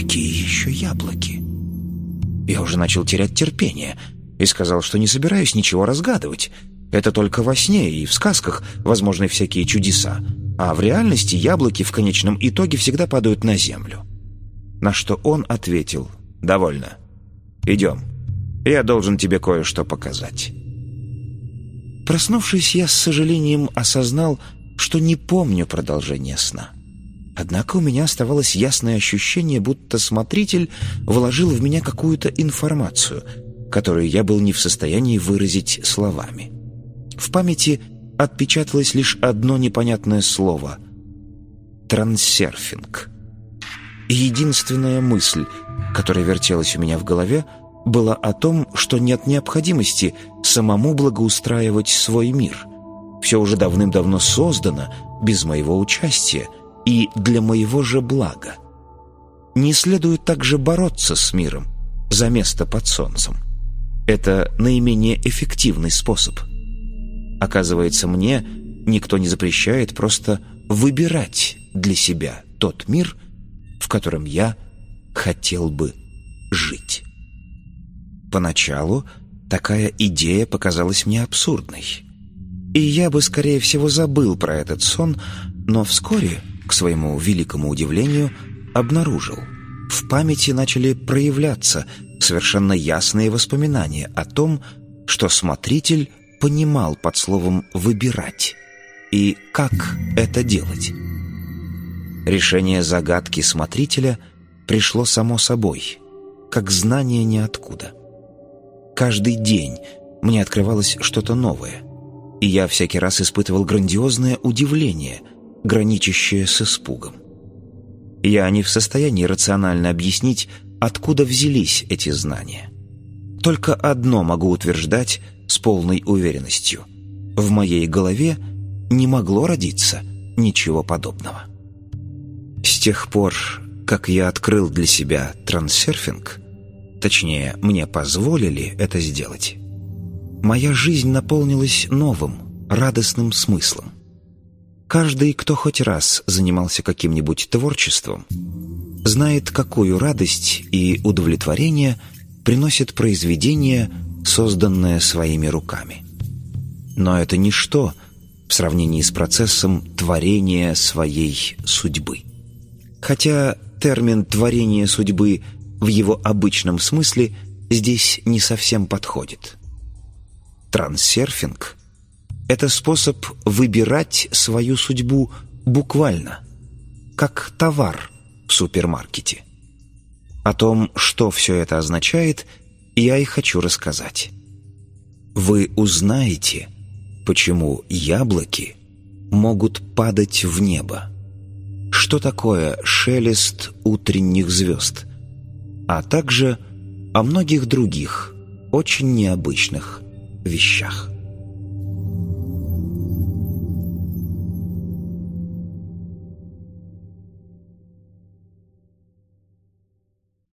Какие еще яблоки? Я уже начал терять терпение и сказал, что не собираюсь ничего разгадывать. Это только во сне и в сказках возможны всякие чудеса, а в реальности яблоки в конечном итоге всегда падают на землю. На что он ответил: «Довольно. Идем. Я должен тебе кое-что показать». Проснувшись, я с сожалением осознал, что не помню продолжение сна. Однако у меня оставалось ясное ощущение, будто смотритель вложил в меня какую-то информацию, которую я был не в состоянии выразить словами. В памяти отпечаталось лишь одно непонятное слово — трансерфинг. И единственная мысль, которая вертелась у меня в голове, была о том, что нет необходимости самому благоустраивать свой мир. Все уже давным-давно создано без моего участия и для моего же блага. Не следует также бороться с миром за место под солнцем. Это наименее эффективный способ. Оказывается, мне никто не запрещает просто выбирать для себя тот мир, в котором я хотел бы жить. Поначалу такая идея показалась мне абсурдной, и я бы, скорее всего, забыл про этот сон, но вскоре, к своему великому удивлению, обнаружил. В памяти начали проявляться совершенно ясные воспоминания о том, что смотритель понимал под словом «выбирать» и как это делать. Решение загадки смотрителя пришло само собой, как знание ниоткуда. Каждый день мне открывалось что-то новое, и я всякий раз испытывал грандиозное удивление, граничащее с испугом. Я не в состоянии рационально объяснить, откуда взялись эти знания. Только одно могу утверждать с полной уверенностью: в моей голове не могло родиться ничего подобного. С тех пор, как я открыл для себя трансерфинг, точнее, мне позволили это сделать, моя жизнь наполнилась новым, радостным смыслом. Каждый, кто хоть раз занимался каким-нибудь творчеством, знает, какую радость и удовлетворение приносит произведение, созданное своими руками. Но это ничто в сравнении с процессом творения своей судьбы. Хотя термин «творение судьбы» в его обычном смысле здесь не совсем подходит. Трансерфинг — это способ выбирать свою судьбу буквально, как товар в супермаркете. О том, что все это означает, я и хочу рассказать. Вы узнаете, почему яблоки могут падать в небо, что такое шелест утренних звезд, а также о многих других очень необычных вещах.